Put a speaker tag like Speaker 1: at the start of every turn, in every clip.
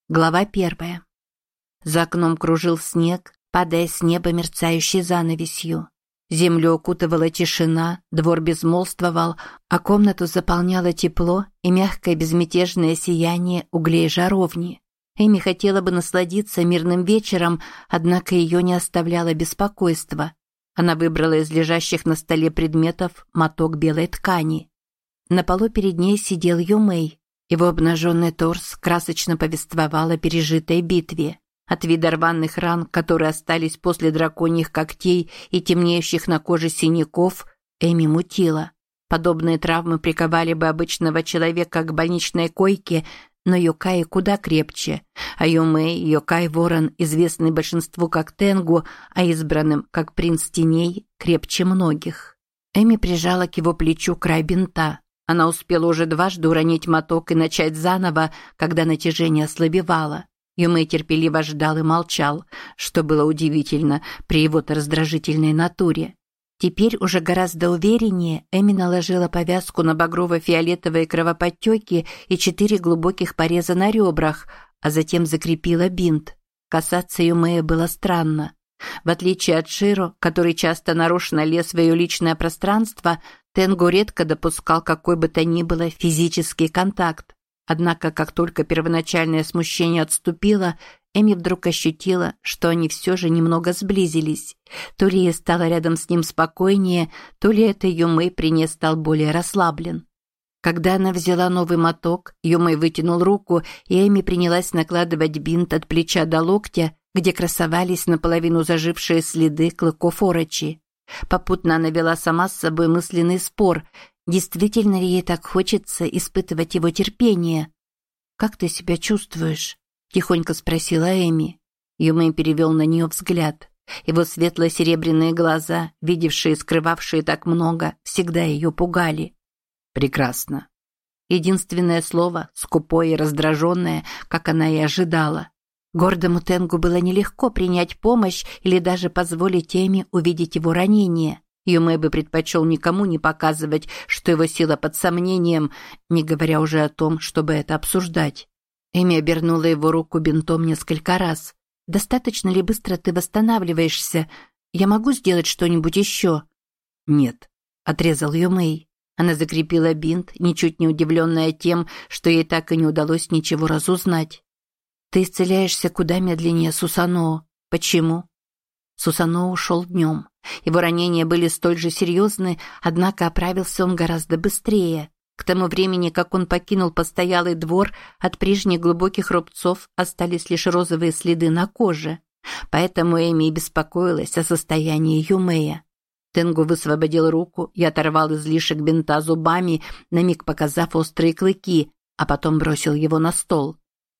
Speaker 1: Глава 1. За окном кружил снег, падая с неба мерцающей занавесью. Землю окутывала тишина, двор безмолвствовал, а комнату заполняло тепло и мягкое безмятежное сияние углей жаровни. Эми хотела бы насладиться мирным вечером, однако ее не оставляло беспокойство. Она выбрала из лежащих на столе предметов моток белой ткани. На полу перед ней сидел Юмэй. Его обнаженный торс красочно повествовал о пережитой битве. От вида рваных ран, которые остались после драконьих когтей и темнеющих на коже синяков, Эми мутила. Подобные травмы приковали бы обычного человека к больничной койке, но Йокаи куда крепче, а Юмэй, Йокай-ворон, известный большинству как Тенгу, а избранным как принц теней, крепче многих. Эми прижала к его плечу край бинта. Она успела уже дважды уронить моток и начать заново, когда натяжение ослабевало. Юмэй терпеливо ждал и молчал, что было удивительно при его-то раздражительной натуре. Теперь уже гораздо увереннее Эми наложила повязку на багрово-фиолетовые кровоподтеки и 4 глубоких пореза на ребрах, а затем закрепила бинт. Касаться Юмэя было странно. В отличие от Широ, который часто нарочно лез в ее личное пространство, Тенгу редко допускал какой бы то ни было физический контакт. Однако, как только первоначальное смущение отступило, Эми вдруг ощутила, что они все же немного сблизились. То ли ей стало рядом с ним спокойнее, то ли это Юмэй при ней стал более расслаблен. Когда она взяла новый моток, Юмэй вытянул руку, и Эми принялась накладывать бинт от плеча до локтя, где красовались наполовину зажившие следы клыков орочи. Попутно она вела сама с собой мысленный спор, действительно ли ей так хочется испытывать его терпение. «Как ты себя чувствуешь?» – тихонько спросила Эми. Юмэй перевел на нее взгляд. Его светло-серебряные глаза, видевшие и скрывавшие так много, всегда ее пугали. «Прекрасно». Единственное слово, скупое и раздраженное, как она и ожидала. Гордому Тенгу было нелегко принять помощь или даже позволить Эми увидеть его ранение. Юмэй бы предпочел никому не показывать, что его сила под сомнением, не говоря уже о том, чтобы это обсуждать. Эми обернула его руку бинтом несколько раз. «Достаточно ли быстро ты восстанавливаешься? Я могу сделать что-нибудь еще?» «Нет», — отрезал Юмэй. Она закрепила бинт, ничуть не удивленная тем, что ей так и не удалось ничего разузнать. «Ты исцеляешься куда медленнее Сусаноо. Почему?» Сусаноо ушел днем. Его ранения были столь же серьезны, однако оправился он гораздо быстрее. К тому времени, как он покинул постоялый двор, от прежних глубоких рубцов остались лишь розовые следы на коже. Поэтому Эми и беспокоилась о состоянии Юмэя. Тенгу высвободил руку и оторвал излишек бинта зубами, на миг показав острые клыки, а потом бросил его на стол.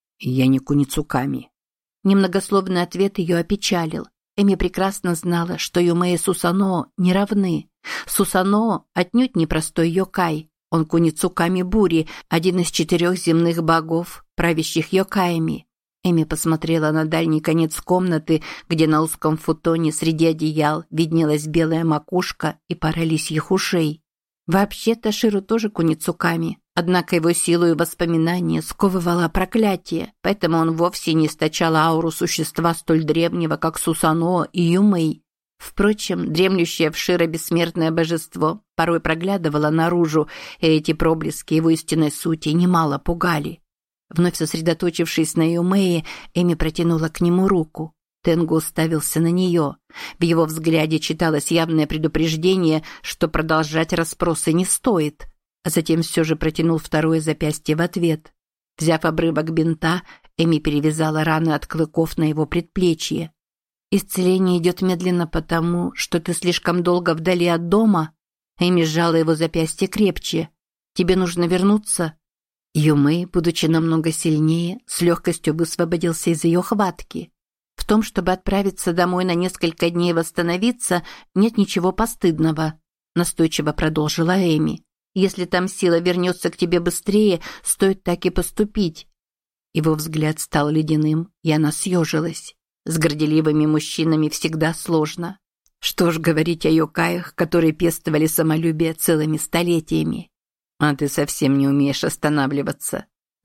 Speaker 1: «Я не Куницуками». Немногословный ответ ее опечалил. Эми прекрасно знала, что Юмэй и Сусаноо не равны. Сусаноо отнюдь не простой йокай. Он Куницуками Бури, один из 4 земных богов, правящих йокаями. Эми посмотрела на дальний конец комнаты, где на узком футоне среди одеял виднелась белая макушка и пара лисьих ушей. Вообще-то Широ тоже Куницуками, однако его силу и воспоминания сковывало проклятие, поэтому он вовсе не источал ауру существа столь древнего, как Сусаноо и Юмэй. Впрочем, дремлющее в Широ бессмертное божество порой проглядывало наружу, и эти проблески его истинной сути немало пугали. Вновь сосредоточившись на Юмэе, Эми протянула к нему руку. Тенгу уставился на нее. В его взгляде читалось явное предупреждение, что продолжать расспросы не стоит, а затем все же протянул второе запястье в ответ. Взяв обрывок бинта, Эми перевязала раны от клыков на его предплечье. «Исцеление идет медленно потому, что ты слишком долго вдали от дома?» Эми сжала его запястье крепче. «Тебе нужно вернуться?» Юмэй, будучи намного сильнее, с легкостью высвободился из ее хватки. «В том, чтобы отправиться домой на несколько дней и восстановиться, нет ничего постыдного», настойчиво продолжила Эми. «Если там сила вернется к тебе быстрее, стоит так и поступить». Его взгляд стал ледяным, и она съежилась. С горделивыми мужчинами всегда сложно. Что ж говорить о йокаях, которые пестовали самолюбие целыми столетиями. «А ты совсем не умеешь останавливаться»,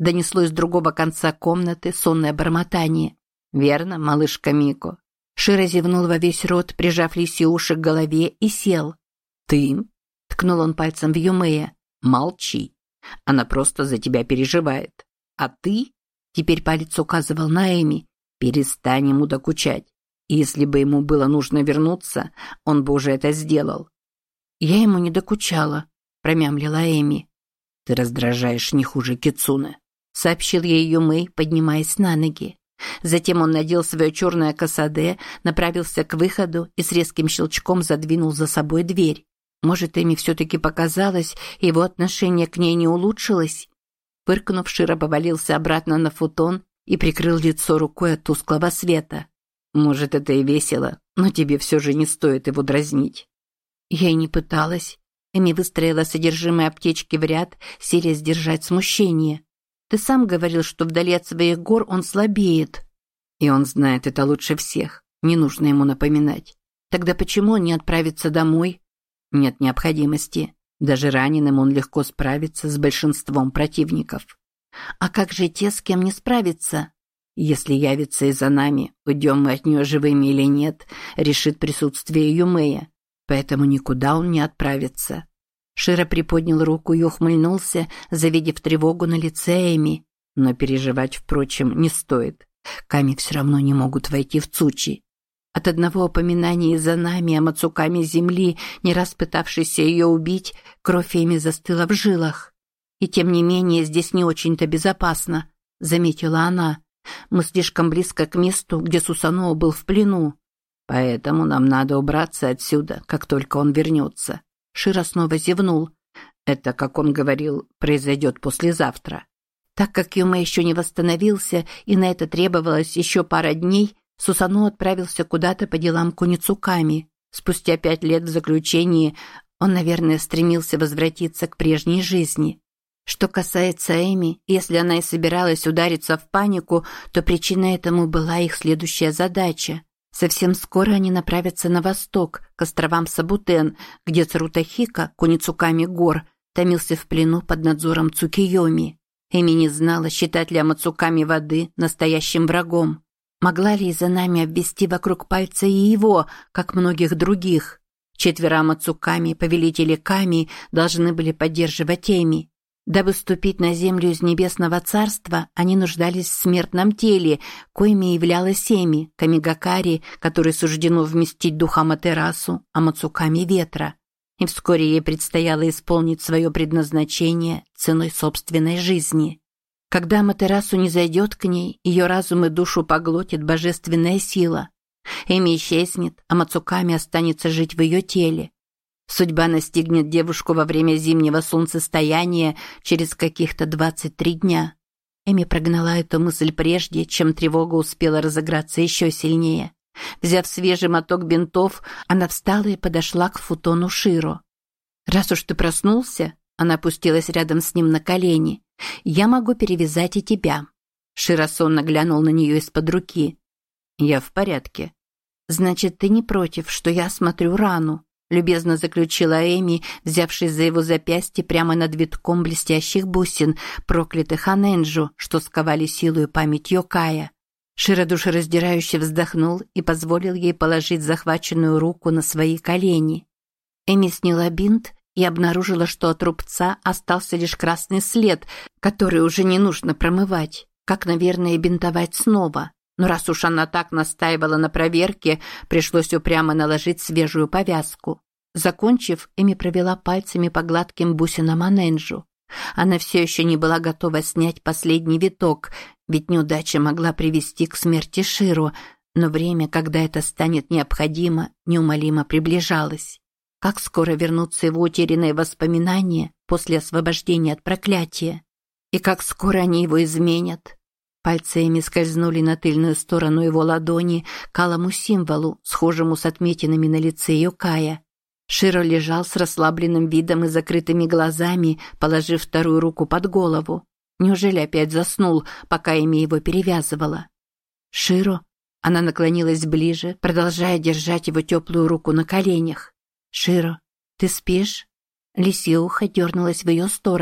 Speaker 1: Донеслось с другого конца комнаты сонное бормотание. «Верно, малышка Мико?» Широ зевнул во весь рот, прижав лисьи уши к голове, и сел. «Ты?» – ткнул он пальцем в Юмея. «Молчи. Она просто за тебя переживает. А ты?» – теперь палец указывал на Эми. «Перестань ему докучать. Если бы ему было нужно вернуться, он бы уже это сделал». «Я ему не докучала», – промямлила Эми. «Ты раздражаешь не хуже Кицуне», – сообщил ей Юмей, поднимаясь на ноги. Затем он надел свое черное косаде, направился к выходу и с резким щелчком задвинул за собой дверь. Может, Эми все-таки показалось, его отношение к ней не улучшилось? Фыркнув, Широ повалился обратно на футон и прикрыл лицо рукой от тусклого света. «Может, это и весело, но тебе все же не стоит его дразнить». Я и не пыталась. Эми выстроила содержимое аптечки в ряд, силясь сдержать смущение. «Ты сам говорил, что вдали от своих гор он слабеет». «И он знает это лучше всех. Не нужно ему напоминать. Тогда почему он не отправится домой?» «Нет необходимости. Даже раненым он легко справится с большинством противников». «А как же те, с кем не справиться?» «Если явится и за нами, уйдем мы от нее живыми или нет, решит присутствие Юмея. Поэтому никуда он не отправится». Широ приподнял руку и ухмыльнулся, завидев тревогу на лице Эми. Но переживать, впрочем, не стоит. Ками все равно не могут войти в Цучи. От одного упоминания из-за нами о Мацуками земли, не раз пытавшейся ее убить, кровь Эми застыла в жилах. «И тем не менее здесь не очень-то безопасно», — заметила она. «Мы слишком близко к месту, где Сусаноо был в плену. Поэтому нам надо убраться отсюда, как только он вернется». Широ снова зевнул. «Это, как он говорил, произойдет послезавтра». Так как Юме еще не восстановился, и на это требовалось еще пара дней, Сусаноо отправился куда-то по делам Куницуками. Спустя 5 лет в заключении он, наверное, стремился возвратиться к прежней жизни. Что касается Эми, если она и собиралась удариться в панику, то причиной этому была их следующая задача. Совсем скоро они направятся на восток, к островам Сабутен, где Царутахика, Куницуками гор, томился в плену под надзором Цукиёми. Эми не знала, считать ли Амацуками воды настоящим врагом. Могла ли из-за нами обвести вокруг пальца и его, как многих других? 4 Амацуками, повелители Ками, должны были поддерживать Эми. Дабы ступить на землю из небесного царства, они нуждались в смертном теле, коими являлась Эми, Камигакари, которой суждено вместить дух Аматерасу, Амацуками ветра. И вскоре ей предстояло исполнить свое предназначение ценой собственной жизни. Когда Аматерасу не зайдет к ней, ее разум и душу поглотит божественная сила. Эми исчезнет, а Мацуками останется жить в ее теле. Судьба настигнет девушку во время зимнего солнцестояния через каких-то 23 дня. Эми прогнала эту мысль прежде, чем тревога успела разыграться еще сильнее. Взяв свежий моток бинтов, она встала и подошла к футону Широ. «Раз уж ты проснулся», она опустилась рядом с ним на колени, «я могу перевязать и тебя». Широ сонно глянул на нее из-под руки. «Я в порядке». «Значит, ты не против, что я осмотрю рану?» Любезно заключила Эми, взявшись за его запястье прямо над витком блестящих бусин, проклятых Анэнджу, что сковали силу и память Йокая. Широ душераздирающе вздохнул и позволил ей положить захваченную руку на свои колени. Эми сняла бинт и обнаружила, что от рубца остался лишь красный след, который уже не нужно промывать, как, наверное, и бинтовать снова. Но раз уж она так настаивала на проверке, пришлось упрямо наложить свежую повязку. Закончив, Эми провела пальцами по гладким бусинам Анэнджу. Она все еще не была готова снять последний виток, ведь неудача могла привести к смерти Широ, но время, когда это станет необходимо, неумолимо приближалось. Как скоро вернутся его утерянные воспоминания после освобождения от проклятия? И как скоро они его изменят? Пальцы Эми скользнули на тыльную сторону его ладони к алому символу, схожему с отметинами на лице Йокая. Широ лежал с расслабленным видом и закрытыми глазами, положив вторую руку под голову. Неужели опять заснул, пока Эми его перевязывала? «Широ?» Она наклонилась ближе, продолжая держать его теплую руку на коленях. «Широ, ты спишь?» Лисье ухо дернулось в ее сторону.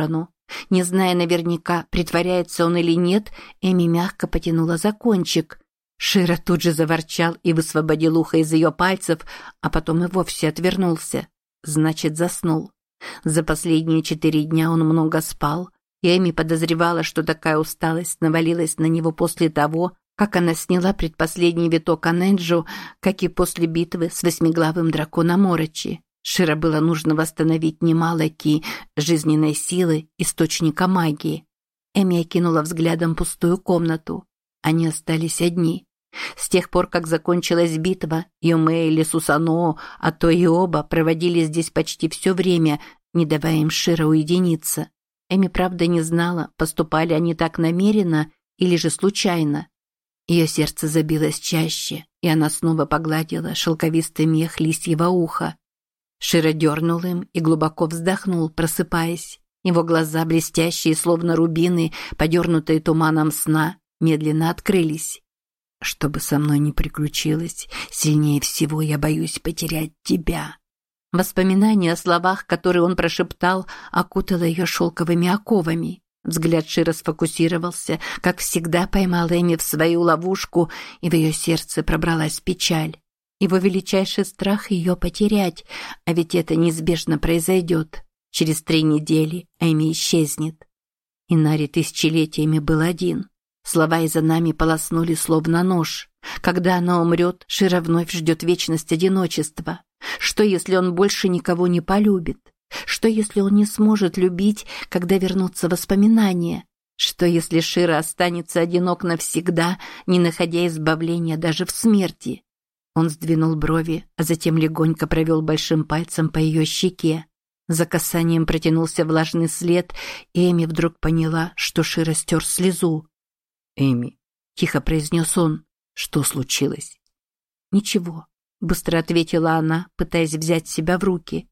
Speaker 1: Не зная наверняка, притворяется он или нет, Эми мягко потянула за кончик. Широ тут же заворчал и высвободил ухо из ее пальцев, а потом и вовсе отвернулся. Значит, заснул. За последние 4 дня он много спал, и Эми подозревала, что такая усталость навалилась на него после того, как она сняла предпоследний виток Аненджу, как и после битвы с 8-главым драконом Орочи. Широ было нужно восстановить немало ки, жизненной силы, источника магии. Эми окинула взглядом пустую комнату. Они остались одни. С тех пор, как закончилась битва, Юмэ или Сусаноо, а то и оба, проводили здесь почти все время, не давая им Широ уединиться. Эми, правда, не знала, поступали они так намеренно или же случайно. Ее сердце забилось чаще, и она снова погладила шелковистый мех лисьего уха. Широ дернул им и глубоко вздохнул, просыпаясь. Его глаза, блестящие, словно рубины, подернутые туманом сна, медленно открылись. «Что бы со мной ни приключилось, сильнее всего я боюсь потерять тебя». Воспоминание о словах, которые он прошептал, окутало ее шелковыми оковами. Взгляд Широ сфокусировался, как всегда поймал Эми в свою ловушку, и в ее сердце пробралась печаль. Его величайший страх ее потерять, а ведь это неизбежно произойдет. Через 3 недели Эми исчезнет. Инари тысячелетиями был один. Слова из-за нами полоснули словно нож. Когда она умрет, Широ вновь ждет вечность одиночества. Что, если он больше никого не полюбит? Что, если он не сможет любить, когда вернутся воспоминания? Что, если Широ останется одинок навсегда, не находя избавления даже в смерти? Он сдвинул брови, а затем легонько провел большим пальцем по ее щеке. За касанием протянулся влажный след, и Эми вдруг поняла, что Широ стер слезу. «Эми», – тихо произнес он, – «что случилось?» «Ничего», – быстро ответила она, пытаясь взять себя в руки.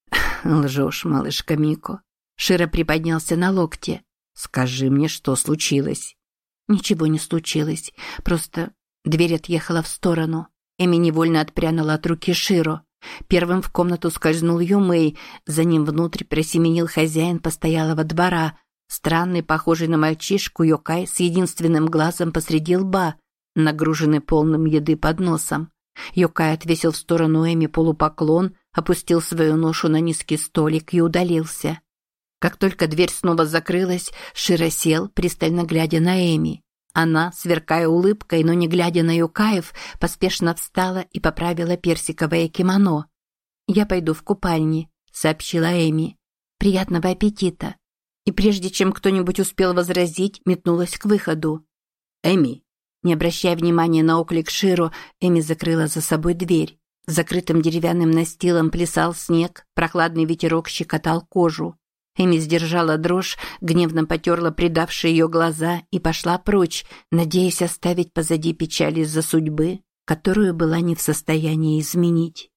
Speaker 1: «Лжешь, малышка Мико». Широ приподнялся на локте. «Скажи мне, что случилось?» «Ничего не случилось, просто дверь отъехала в сторону». Эми невольно отпрянула от руки Широ. Первым в комнату скользнул Юмэй, за ним внутрь просеменил хозяин постоялого двора, странный, похожий на мальчишку Йокай с единственным глазом посреди лба, нагруженный полным еды подносом. Йокай отвесил в сторону Эми полупоклон, опустил свою ношу на низкий столик и удалился. Как только дверь снова закрылась, Широ сел, пристально глядя на Эми. Она, сверкая улыбкой, но не глядя на Йокаев, поспешно встала и поправила персиковое кимоно. «Я пойду в купальни», — сообщила Эми. «Приятного аппетита». И прежде чем кто-нибудь успел возразить, метнулась к выходу. «Эми!» Не обращая внимания на оклик Широ, Эми закрыла за собой дверь. Закрытым деревянным настилом плясал снег, прохладный ветерок щекотал кожу. Эми сдержала дрожь, гневно потерла предавшие ее глаза и пошла прочь, надеясь оставить позади печаль из-за судьбы, которую была не в состоянии изменить.